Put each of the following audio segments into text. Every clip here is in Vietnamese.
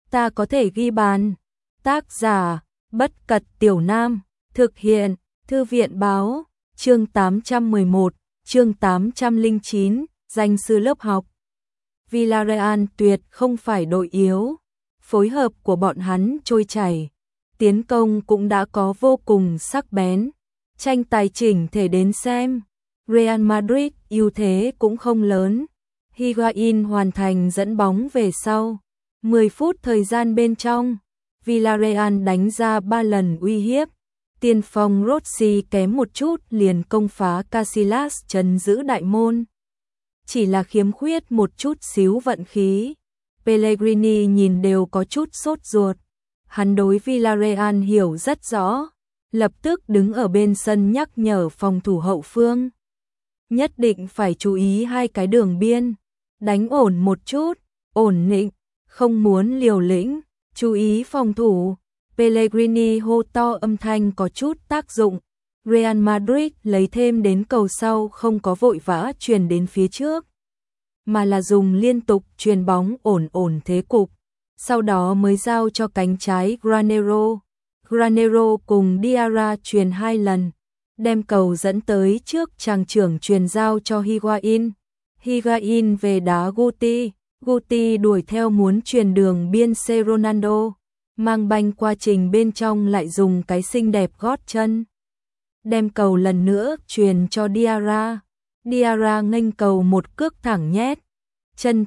ta có thể ghi bàn. Tác giả, Bất Cật Tiểu Nam, thực hiện, Thư viện báo, chương 811, chương 809, danh sư lớp học. Villarreal tuyệt không phải đội yếu, phối hợp của bọn hắn trôi chảy, tiến công cũng đã có vô cùng sắc bén, tranh tài chỉnh thể đến xem. Real Madrid ưu thế cũng không lớn, Higuain hoàn thành dẫn bóng về sau. 10 phút thời gian bên trong, Villarreal đánh ra 3 lần uy hiếp. Tiền phong Rossi kém một chút liền công phá Casillas trấn giữ đại môn. Chỉ là khiếm khuyết một chút xíu vận khí. Pellegrini nhìn đều có chút sốt ruột. Hắn đối Villarreal hiểu rất rõ, lập tức đứng ở bên sân nhắc nhở phòng thủ hậu phương. Nhất định phải chú ý hai cái đường biên, đánh ổn một chút, ổn định, không muốn liều lĩnh, chú ý phòng thủ. Pellegrini hô to âm thanh có chút tác dụng. Real Madrid lấy thêm đến cầu sau không có vội vã truyền đến phía trước, mà là dùng liên tục truyền bóng ổn thế cục, sau đó mới giao cho cánh trái Granero. Granero cùng Diarra truyền 2 lần, đem cầu dẫn tới trước tràng trưởng truyền giao cho Higuain. Higuain về đá Guti, Guti đuổi theo muốn truyền đường biên C Ronaldo, mang banh qua trình bên trong lại dùng cái xinh đẹp gót chân, đem cầu lần nữa truyền cho Diarra. Diarra nghênh cầu một cước thẳng nhét, chân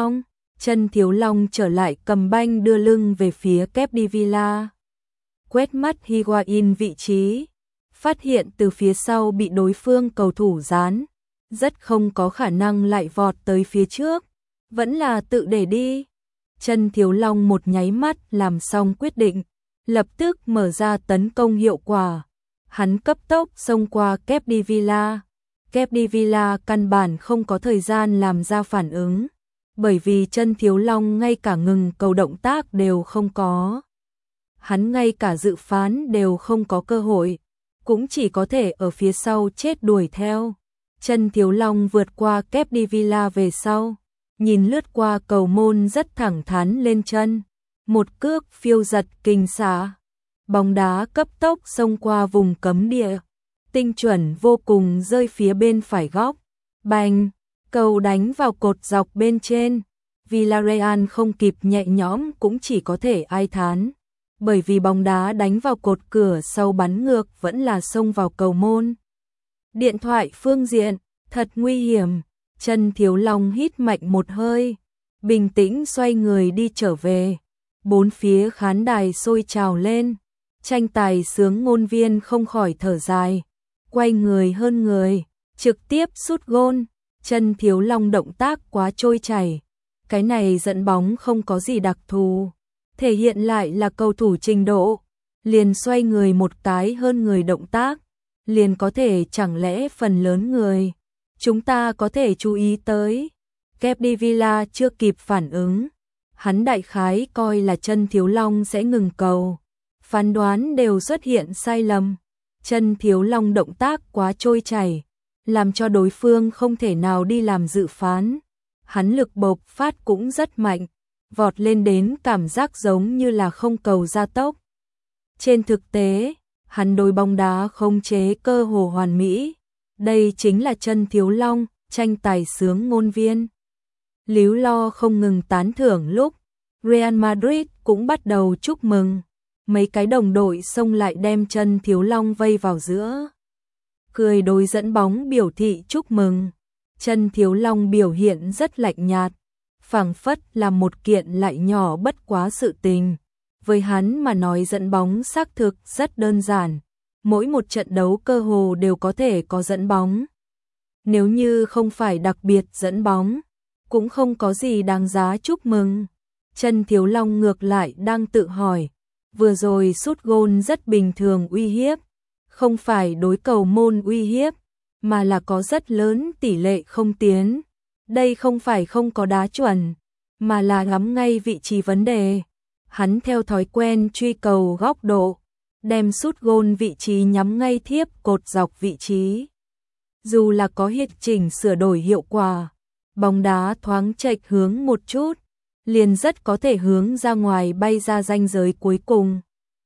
Thiếu Long trở lại cầm banh đưa lưng về phía Capdevila. Quét mắt Higuain vị trí, phát hiện từ phía sau bị đối phương cầu thủ dán, rất không có khả năng lại vọt tới phía trước, vẫn là tự để đi. Chân Thiếu Long một nháy mắt làm xong quyết định, lập tức mở ra tấn công hiệu quả. Hắn cấp tốc xông qua Capdevila. Capdevila căn bản không có thời gian làm ra phản ứng, bởi vì chân Thiếu Long ngay cả ngừng cầu động tác đều không có. Hắn ngay cả dự phán đều không có cơ hội, cũng chỉ có thể ở phía sau chết đuổi theo. Chân Thiếu Long vượt qua Capdevila về sau, nhìn lướt qua cầu môn rất thẳng thắn lên chân, một cước phiêu giật kinh xạ. Bóng đá cấp tốc xông qua vùng cấm địa, tinh chuẩn vô cùng rơi phía bên phải góc. Bành, cầu đánh vào cột dọc bên trên. Villarreal không kịp nhẹ nhõm cũng chỉ có thể ai thán, bởi vì bóng đá đánh vào cột cửa sau bắn ngược vẫn là xông vào cầu môn. Điện thoại phương diện, thật nguy hiểm. Chân Thiếu Long hít mạnh một hơi, bình tĩnh xoay người đi trở về. Bốn phía khán đài sôi trào lên, tranh tài sướng ngôn viên không khỏi thở dài, quay người hơn người, trực tiếp sút gôn. Chân Thiếu Long động tác quá trôi chảy, cái này dẫn bóng không có gì đặc thù, thể hiện lại là cầu thủ trình độ, liền xoay người một cái hơn người động tác, liền có thể chẳng lẽ phần lớn người chúng ta có thể chú ý tới. Capdevila chưa kịp phản ứng, hắn đại khái coi là chân Thiếu Long sẽ ngừng cầu, phán đoán đều xuất hiện sai lầm. Chân Thiếu Long động tác quá trôi chảy, làm cho đối phương không thể nào đi làm dự phán. Hắn lực bộc phát cũng rất mạnh, vọt lên đến cảm giác giống như là không cầu gia tốc. Trên thực tế, hắn đối bóng đá khống chế cơ hồ hoàn mỹ. Đây chính là chân Thiếu Long, tranh tài sướng ngôn viên líu lo không ngừng tán thưởng lúc Real Madrid cũng bắt đầu chúc mừng. Mấy cái đồng đội xông lại đem chân Thiếu Long vây vào giữa, cười đối dẫn bóng biểu thị chúc mừng. Chân Thiếu Long biểu hiện rất lạnh nhạt, phảng phất là một kiện lại nhỏ bất quá sự tình. Với hắn mà nói dẫn bóng xác thực rất đơn giản, mỗi một trận đấu cơ hồ đều có thể có dẫn bóng. Nếu như không phải đặc biệt dẫn bóng, cũng không có gì đáng giá chúc mừng. Chân Thiếu Long ngược lại đang tự hỏi, vừa rồi sút gôn rất bình thường uy hiếp, không phải đối cầu môn uy hiếp, mà là có rất lớn tỷ lệ không tiến. Đây không phải không có đá chuẩn, mà là ngắm ngay vị trí vấn đề. Hắn theo thói quen truy cầu góc độ, đem sút gôn vị trí nhắm ngay thiếp cột dọc vị trí. Dù là có hiện chỉnh sửa đổi hiệu quả, bóng đá thoáng chệch hướng một chút, liền rất có thể hướng ra ngoài bay ra ranh giới cuối cùng.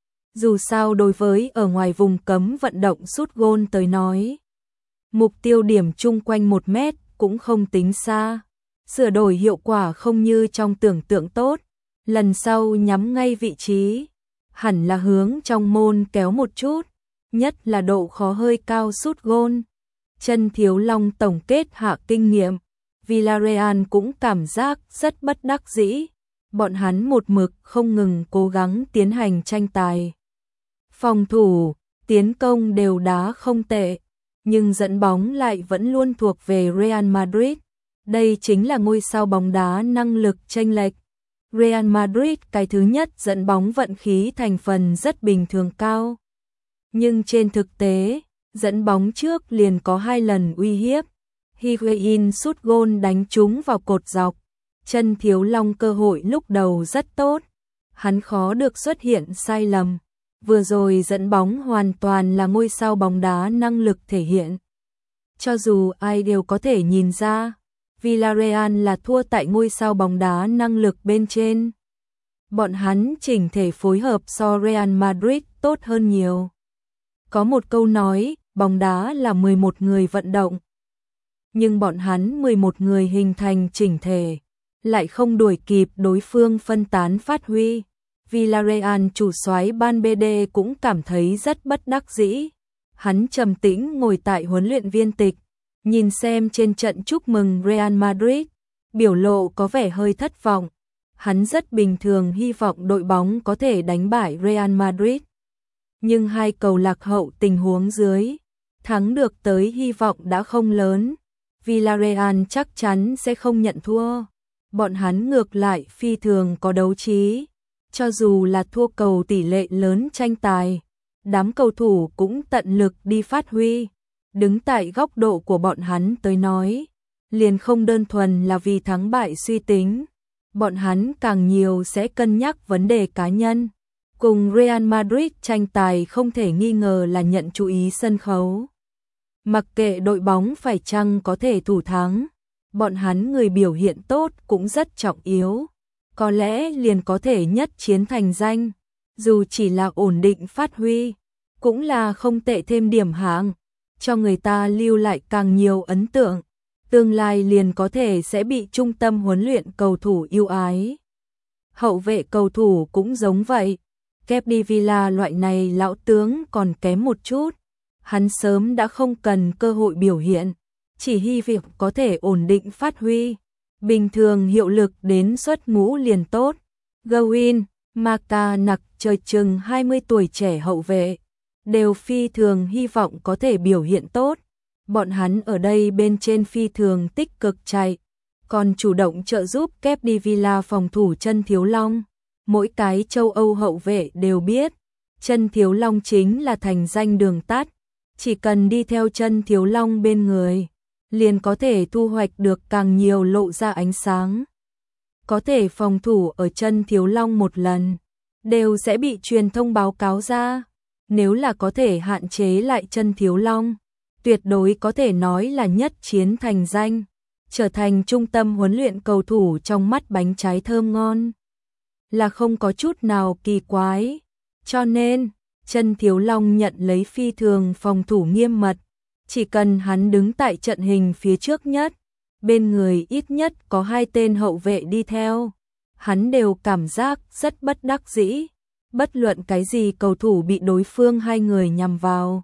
Dù sao đối với ở ngoài vùng cấm vận động sút gôn tới nói, mục tiêu điểm chung quanh 1 mét cũng không tính xa. Sửa đổi hiệu quả không như trong tưởng tượng tốt, lần sau nhắm ngay vị trí, hẳn là hướng trong môn kéo một chút, nhất là độ khó hơi cao sút gôn. Chân Thiếu Long tổng kết hạ kinh nghiệm, Villarreal cũng cảm giác rất bất đắc dĩ, bọn hắn một mực không ngừng cố gắng tiến hành tranh tài. Phòng thủ, tiến công đều đá không tệ, nhưng dẫn bóng lại vẫn luôn thuộc về Real Madrid. Đây chính là ngôi sao bóng đá năng lực chênh lệch. Real Madrid cái thứ nhất dẫn bóng vận khí thành phần rất bình thường cao. Nhưng trên thực tế, dẫn bóng trước liền có 2 lần uy hiếp. Higuain sút gôn đánh trúng vào cột dọc. Chân Thiếu Long cơ hội lúc đầu rất tốt. Hắn khó được xuất hiện sai lầm. Vừa rồi dẫn bóng hoàn toàn là ngôi sao bóng đá năng lực thể hiện. Cho dù ai đều có thể nhìn ra, Villarreal là thua tại ngôi sao bóng đá năng lực bên trên. Bọn hắn chỉnh thể phối hợp so Real Madrid tốt hơn nhiều. Có một câu nói, bóng đá là 11 người vận động. Nhưng bọn hắn 11 người hình thành chỉnh thể, lại không đuổi kịp đối phương phân tán phát huy. Villarreal chủ soái Ban BD cũng cảm thấy rất bất đắc dĩ. Hắn trầm tĩnh ngồi tại huấn luyện viên tịch, nhìn xem trên trận chúc mừng Real Madrid, biểu lộ có vẻ hơi thất vọng. Hắn rất bình thường hy vọng đội bóng có thể đánh bại Real Madrid. Nhưng 2 cầu lạc hậu tình huống dưới, thắng được tới hy vọng đã không lớn. Villarreal chắc chắn sẽ không nhận thua. Bọn hắn ngược lại phi thường có đấu trí. Cho dù là thua cầu tỷ lệ lớn tranh tài, đám cầu thủ cũng tận lực đi phát huy. Đứng tại góc độ của bọn hắn tới nói, liền không đơn thuần là vì thắng bại suy tính. Bọn hắn càng nhiều sẽ cân nhắc vấn đề cá nhân. Cùng Real Madrid tranh tài không thể nghi ngờ là nhận chú ý sân khấu. Mặc kệ đội bóng phải chăng có thể thủ thắng, bọn hắn người biểu hiện tốt cũng rất trọng yếu. Có lẽ liền có thể nhất chiến thành danh, dù chỉ là ổn định phát huy, cũng là không tệ thêm điểm hạng, cho người ta lưu lại càng nhiều ấn tượng. Tương lai liền có thể sẽ bị trung tâm huấn luyện cầu thủ yêu ái. Hậu vệ cầu thủ cũng giống vậy. Capdevila loại này lão tướng còn kém một chút. Hắn sớm đã không cần cơ hội biểu hiện, chỉ hy vọng có thể ổn định phát huy. Bình thường hiệu lực đến xuất ngũ liền tốt. Gawin, Macanak chơi chừng 20 tuổi trẻ hậu vệ, đều phi thường hy vọng có thể biểu hiện tốt. Bọn hắn ở đây bên trên phi thường tích cực chạy, còn chủ động trợ giúp Capdevila phòng thủ Chân Thiếu Long. Mỗi cái châu Âu hậu vệ đều biết, Chân Thiếu Long chính là thành danh đường tắt. Chỉ cần đi theo Chân Thiếu Long bên người, liền có thể thu hoạch được càng nhiều lộ ra ánh sáng. Có thể phòng thủ ở Chân Thiếu Long một lần, đều sẽ bị truyền thông báo cáo ra. Nếu là có thể hạn chế lại Chân Thiếu Long, tuyệt đối có thể nói là nhất chiến thành danh, trở thành trung tâm huấn luyện cầu thủ trong mắt bánh trái thơm ngon. Là không có chút nào kỳ quái. Cho nên, Chân Thiếu Long nhận lấy phi thường phòng thủ nghiêm mật. Chỉ cần hắn đứng tại trận hình phía trước nhất, bên người ít nhất có 2 tên hậu vệ đi theo, hắn đều cảm giác rất bất đắc dĩ. Bất luận cái gì cầu thủ bị đối phương 2 người nhằm vào,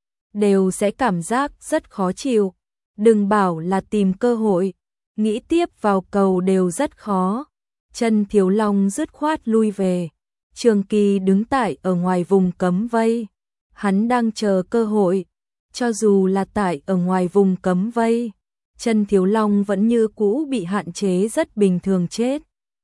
đều sẽ cảm giác rất khó chịu. Đừng bảo là tìm cơ hội, nghĩ tiếp vào cầu đều rất khó. Chân Thiếu Long dứt khoát lui về. Trường Kỳ đứng tại ở ngoài vùng cấm vây. Hắn đang chờ cơ hội. Cho dù là tại ở ngoài vùng cấm vây, Chân Thiếu Long vẫn như cũ bị hạn chế rất bình thường chết.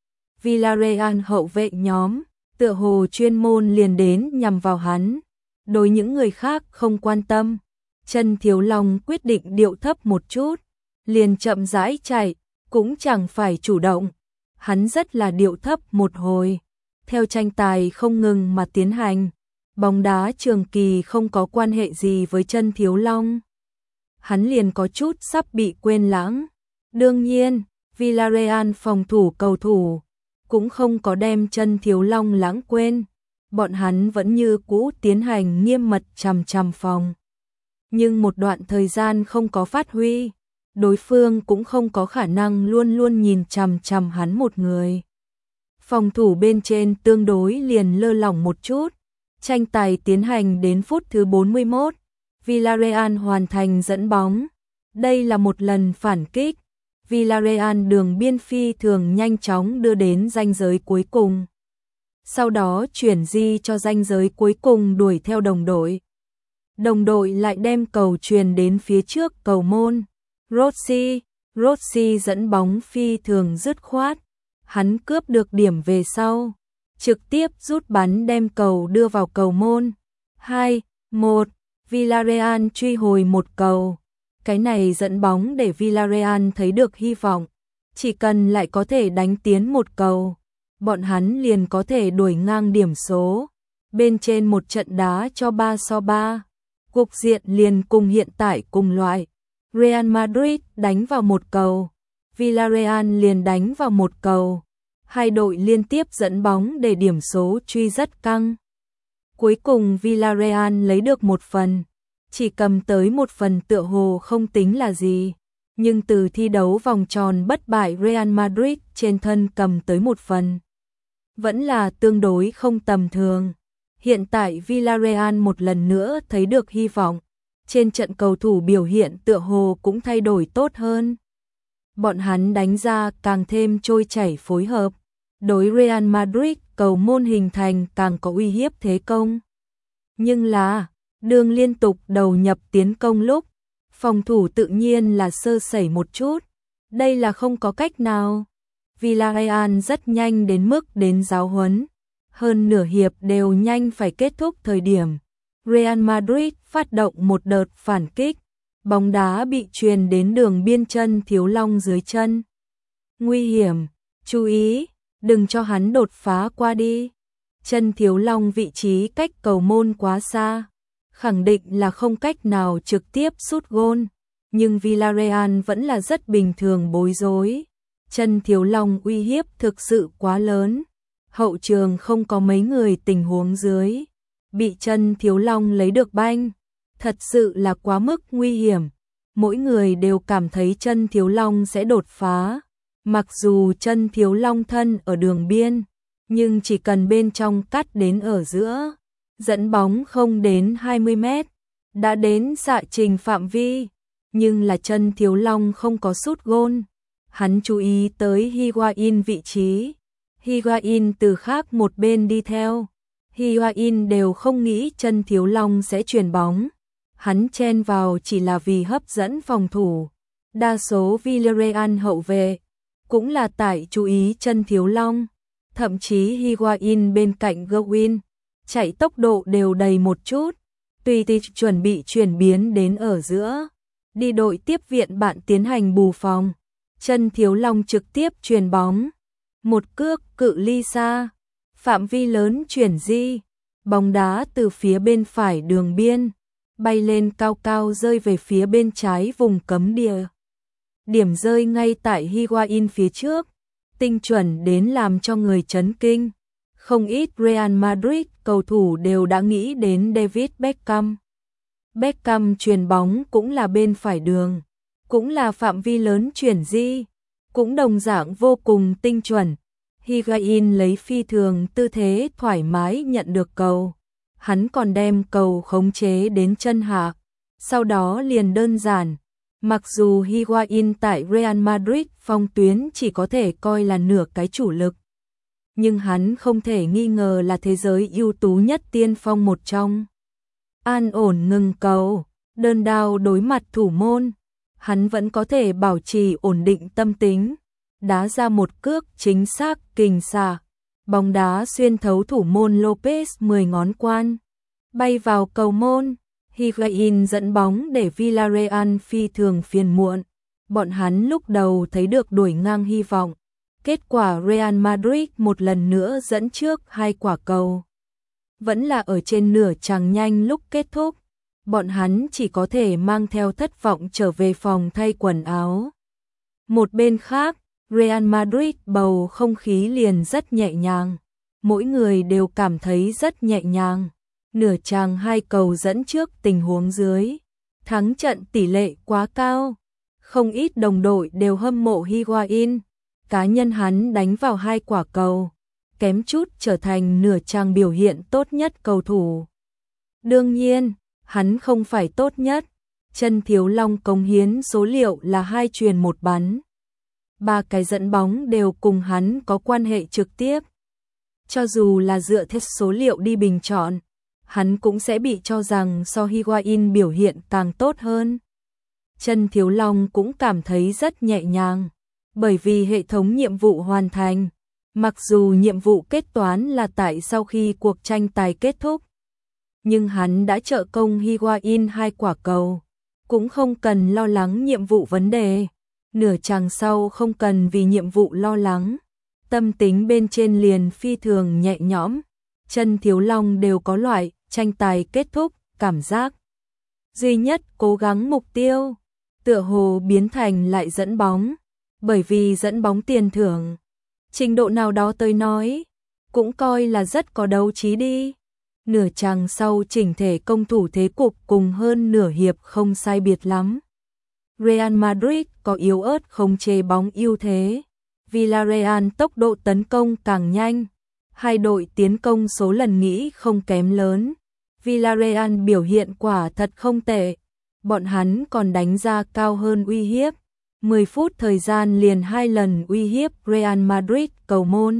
Villarreal hậu vệ nhóm, tựa hồ chuyên môn liền đến nhằm vào hắn. Đối những người khác không quan tâm. Chân Thiếu Long quyết định điệu thấp một chút, liền chậm rãi chạy, cũng chẳng phải chủ động. Hắn rất là điệu thấp một hồi, theo tranh tài không ngừng mà tiến hành. Bóng đá Trường Kỳ không có quan hệ gì với Chân Thiếu Long. Hắn liền có chút sắp bị quên lãng. Đương nhiên, Villarreal phòng thủ cầu thủ cũng không có đem chân Thiếu Long lãng quên. Bọn hắn vẫn như cũ tiến hành nghiêm mật chằm chằm phòng. Nhưng một đoạn thời gian không có phát huy, đối phương cũng không có khả năng luôn luôn nhìn chằm chằm hắn một người. Phòng thủ bên trên tương đối liền lơ lỏng một chút. Tranh tài tiến hành đến phút thứ 41, Villarreal hoàn thành dẫn bóng. Đây là một lần phản kích. Villarreal đường biên phi thường nhanh chóng đưa đến ranh giới cuối cùng. Sau đó chuyển di cho ranh giới cuối cùng đuổi theo đồng đội. Đồng đội lại đem cầu truyền đến phía trước cầu môn. Rossi dẫn bóng phi thường dứt khoát. Hắn cướp được điểm về sau, trực tiếp rút bắn đem cầu đưa vào cầu môn. 2-1, Villarreal truy hồi một cầu. Cái này dẫn bóng để Villarreal thấy được hy vọng. Chỉ cần lại có thể đánh tiến một cầu, bọn hắn liền có thể đuổi ngang điểm số. Bên trên một trận đá cho 3-3, cục diện liền cùng hiện tại cùng loại. Real Madrid đánh vào một cầu, Villarreal liền đánh vào một cầu. Hai đội liên tiếp dẫn bóng để điểm số truy rất căng. Cuối cùng Villarreal lấy được một phần, chỉ cầm tới một phần tựa hồ không tính là gì. Nhưng từ thi đấu vòng tròn bất bại Real Madrid trên thân cầm tới một phần, vẫn là tương đối không tầm thường. Hiện tại Villarreal một lần nữa thấy được hy vọng. Trên trận cầu thủ biểu hiện tựa hồ cũng thay đổi tốt hơn. Bọn hắn đánh ra càng thêm trôi chảy phối hợp. Đối Real Madrid cầu môn hình thành càng có uy hiếp thế công. Nhưng là, đường liên tục đầu nhập tiến công lúc, phòng thủ tự nhiên là sơ sẩy một chút. Đây là không có cách nào. Villarreal rất nhanh đến mức đến giáo huấn. Hơn nửa hiệp đều nhanh phải kết thúc thời điểm. Real Madrid phát động một đợt phản kích. Bóng đá bị truyền đến đường biên chân Thiếu Long dưới chân. Nguy hiểm, chú ý, đừng cho hắn đột phá qua đi. Chân Thiếu Long vị trí cách cầu môn quá xa, khẳng định là không cách nào trực tiếp sút gôn. Nhưng Villarreal vẫn là rất bình thường bối rối. Chân Thiếu Long uy hiếp thực sự quá lớn. Hậu trường không có mấy người tình huống dưới. Bị chân Thiếu Long lấy được banh, thật sự là quá mức nguy hiểm. Mỗi người đều cảm thấy chân Thiếu Long sẽ đột phá. Mặc dù chân Thiếu Long thân ở đường biên, nhưng chỉ cần bên trong cắt đến ở giữa, dẫn bóng không đến 20 mét, đã đến xạ trình phạm vi. Nhưng là chân Thiếu Long không có sút gôn. Hắn chú ý tới Higuain vị trí. Higuain từ khác một bên đi theo. Higuain đều không nghĩ chân Thiếu Long sẽ chuyền bóng. Hắn chen vào chỉ là vì hấp dẫn phòng thủ. Đa số Villarreal hậu vệ cũng là tại chú ý chân Thiếu Long. Thậm chí Higuain bên cạnh Gowin chạy tốc độ đều đầy một chút. Tùy tiện chuẩn bị chuyển biến đến ở giữa. Đi đội tiếp viện bạn tiến hành bù phòng. Chân Thiếu Long trực tiếp chuyền bóng. Một cước cự ly xa. Phạm vi lớn chuyển di. Bóng đá từ phía bên phải đường biên bay lên cao cao rơi về phía bên trái vùng cấm địa. Điểm rơi ngay tại Higuain phía trước, tinh chuẩn đến làm cho người chấn kinh. Không ít Real Madrid cầu thủ đều đã nghĩ đến David Beckham. Beckham chuyền bóng cũng là bên phải đường, cũng là phạm vi lớn chuyển di, cũng đồng dạng vô cùng tinh chuẩn. Higuain lấy phi thường tư thế thoải mái nhận được cầu. Hắn còn đem cầu khống chế đến chân hạ, sau đó liền đơn giản. Mặc dù Higuain tại Real Madrid phong tuyến chỉ có thể coi là nửa cái chủ lực, nhưng hắn không thể nghi ngờ là thế giới ưu tú nhất tiên phong một trong. An ổn ngừng cầu, đơn đao đối mặt thủ môn, hắn vẫn có thể bảo trì ổn định tâm tính, đá ra một cước chính xác kình xạ. Bóng đá xuyên thấu thủ môn Lopez 10 ngón quan, bay vào cầu môn. Higuain dẫn bóng để Villarreal phi thường phiền muộn. Bọn hắn lúc đầu thấy được đuổi ngang hy vọng. Kết quả Real Madrid một lần nữa dẫn trước 2 quả cầu. Vẫn là ở trên nửa chàng nhanh lúc kết thúc. Bọn hắn chỉ có thể mang theo thất vọng trở về phòng thay quần áo. Một bên khác, Real Madrid bầu không khí liền rất nhẹ nhàng, mỗi người đều cảm thấy rất nhẹ nhàng. Nửa chàng 2 cầu dẫn trước tình huống dưới, thắng trận tỷ lệ quá cao. Không ít đồng đội đều hâm mộ Higuain, cá nhân hắn đánh vào 2 quả cầu, kém chút trở thành nửa chàng biểu hiện tốt nhất cầu thủ. Đương nhiên, hắn không phải tốt nhất, Chân Thiếu Long cống hiến số liệu là 2 chuyền 1 bắn. 3 cái dẫn bóng đều cùng hắn có quan hệ trực tiếp. Cho dù là dựa theo số liệu đi bình chọn, hắn cũng sẽ bị cho rằng so Higuain biểu hiện càng tốt hơn. Chân Thiếu Long cũng cảm thấy rất nhẹ nhàng, bởi vì hệ thống nhiệm vụ hoàn thành. Mặc dù nhiệm vụ kết toán là tại sau khi cuộc tranh tài kết thúc, nhưng hắn đã trợ công Higuain 2 quả cầu, cũng không cần lo lắng nhiệm vụ vấn đề. Nửa chàng sau không cần vì nhiệm vụ lo lắng, tâm tính bên trên liền phi thường nhẹ nhõm. Chân Thiếu Long đều có loại tranh tài kết thúc cảm giác. Duy nhất cố gắng mục tiêu, tựa hồ biến thành lại dẫn bóng, bởi vì dẫn bóng tiền thưởng. Trình độ nào đó tới nói, cũng coi là rất có đấu trí đi. Nửa chàng sau chỉnh thể công thủ thế cục cùng hơn nửa hiệp không sai biệt lắm. Real Madrid có yếu ớt khống chế bóng ưu thế. Villarreal tốc độ tấn công càng nhanh. Hai đội tiến công số lần nghĩ không kém lớn. Villarreal biểu hiện quả thật không tệ. Bọn hắn còn đánh ra cao hơn uy hiếp. 10 phút thời gian liền 2 lần uy hiếp Real Madrid cầu môn.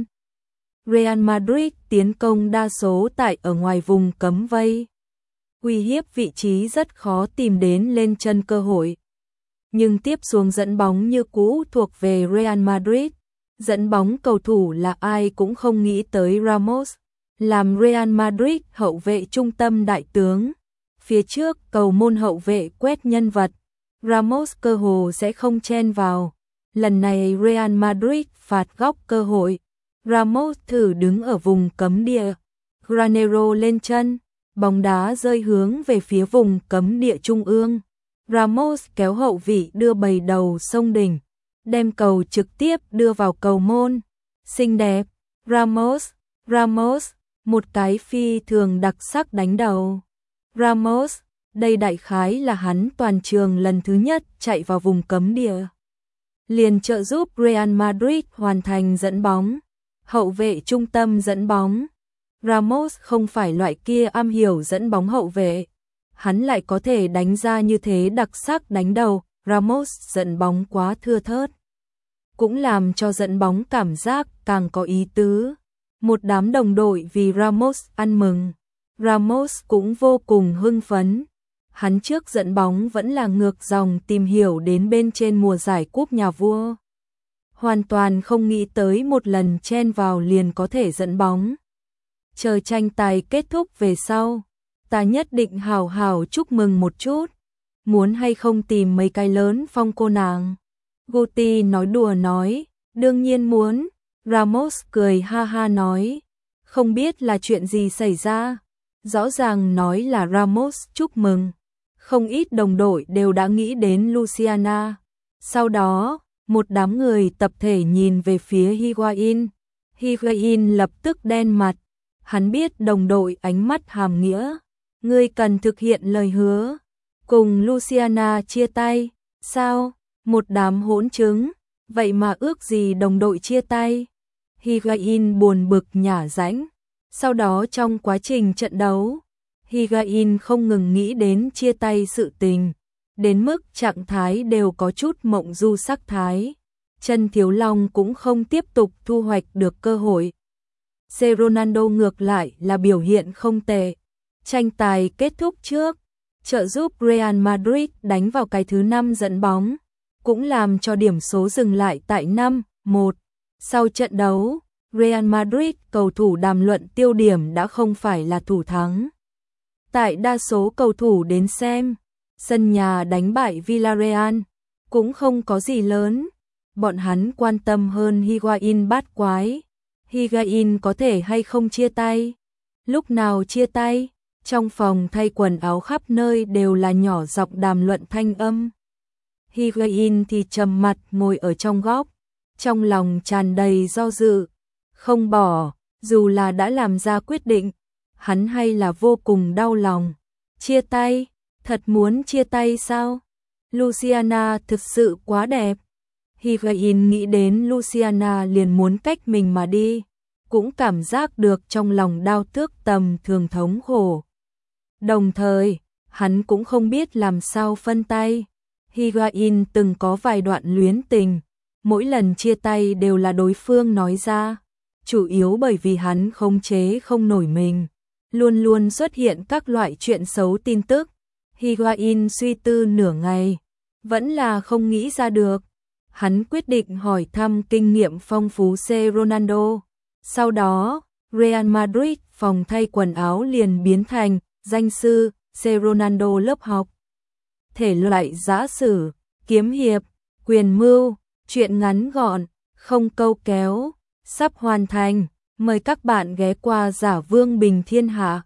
Real Madrid tiến công đa số tại ở ngoài vùng cấm vây. Uy hiếp vị trí rất khó tìm đến lên chân cơ hội. Nhưng tiếp xuống dẫn bóng như cũ thuộc về Real Madrid. Dẫn bóng cầu thủ là ai cũng không nghĩ tới Ramos, làm Real Madrid hậu vệ trung tâm đại tướng. Phía trước cầu môn hậu vệ quét nhân vật, Ramos cơ hồ sẽ không chen vào. Lần này Real Madrid phạt góc cơ hội, Ramos thử đứng ở vùng cấm địa, Granero lên chân, bóng đá rơi hướng về phía vùng cấm địa trung ương. Ramos kéo hậu vị đưa bầy đầu sông đỉnh, đem cầu trực tiếp đưa vào cầu môn. Xinh đẹp, Ramos, một cái phi thường đặc sắc đánh đầu. Ramos, đây đại khái là hắn toàn trường lần thứ nhất chạy vào vùng cấm địa. Liền trợ giúp Real Madrid hoàn thành dẫn bóng. Hậu vệ trung tâm dẫn bóng. Ramos không phải loại kia am hiểu dẫn bóng hậu vệ. Hắn lại có thể đánh ra như thế đặc sắc đánh đầu. Ramos dẫn bóng quá thưa thớt, cũng làm cho dẫn bóng cảm giác càng có ý tứ. Một đám đồng đội vì Ramos ăn mừng. Ramos cũng vô cùng hưng phấn. Hắn trước dẫn bóng vẫn là ngược dòng tìm hiểu đến bên trên mùa giải cúp nhà vua. Hoàn toàn không nghĩ tới một lần chen vào liền có thể dẫn bóng. Chờ tranh tài kết thúc về sau, ta nhất định hào hào chúc mừng một chút. Muốn hay không tìm mấy cái lớn phong cô nàng? Guti nói đùa nói, đương nhiên muốn. Ramos cười ha ha nói, không biết là chuyện gì xảy ra. Rõ ràng nói là Ramos chúc mừng. Không ít đồng đội đều đã nghĩ đến Luciana. Sau đó, một đám người tập thể nhìn về phía Higuain. Higuain lập tức đen mặt. Hắn biết đồng đội ánh mắt hàm nghĩa. Ngươi cần thực hiện lời hứa. Cùng Luciana chia tay. Sao? Một đám hỗn chứng. Vậy mà ước gì đồng đội chia tay? Higuain buồn bực nhả rãnh. Sau đó trong quá trình trận đấu, Higuain không ngừng nghĩ đến chia tay sự tình, đến mức trạng thái đều có chút mộng du sắc thái. Chân Thiếu Long cũng không tiếp tục thu hoạch được cơ hội. Ronaldo ngược lại là biểu hiện không tệ. Tranh tài kết thúc trước, trợ giúp Real Madrid đánh vào cái thứ 5 dẫn bóng, cũng làm cho điểm số dừng lại tại 5-1. Sau trận đấu, Real Madrid cầu thủ đàm luận tiêu điểm đã không phải là thủ thắng. Tại đa số cầu thủ đến xem, sân nhà đánh bại Villarreal cũng không có gì lớn. Bọn hắn quan tâm hơn Higuain bát quái. Higuain có thể hay không chia tay? Lúc nào chia tay? Trong phòng thay quần áo khắp nơi đều là nhỏ giọng đàm luận thanh âm. Higuain thì trầm mặt ngồi ở trong góc, trong lòng tràn đầy do dự, không bỏ, dù là đã làm ra quyết định, hắn hay là vô cùng đau lòng. Chia tay, thật muốn chia tay sao? Luciana thực sự quá đẹp. Higuain nghĩ đến Luciana liền muốn cách mình mà đi, cũng cảm giác được trong lòng đau tước tầm thường thống khổ. Đồng thời, hắn cũng không biết làm sao phân tay. Higuain từng có vài đoạn luyến tình, mỗi lần chia tay đều là đối phương nói ra, chủ yếu bởi vì hắn khống chế không nổi mình, luôn luôn xuất hiện các loại chuyện xấu tin tức. Higuain suy tư nửa ngày, vẫn là không nghĩ ra được. Hắn quyết định hỏi thăm kinh nghiệm phong phú C. Ronaldo. Sau đó, Real Madrid phòng thay quần áo liền biến thành danh sư C. Ronaldo lớp học. Thể loại giã sử, kiếm hiệp, quyền mưu, truyện ngắn gọn, không câu kéo, sắp hoàn thành. Mời các bạn ghé qua Giả Vương Bình Thiên Hạ.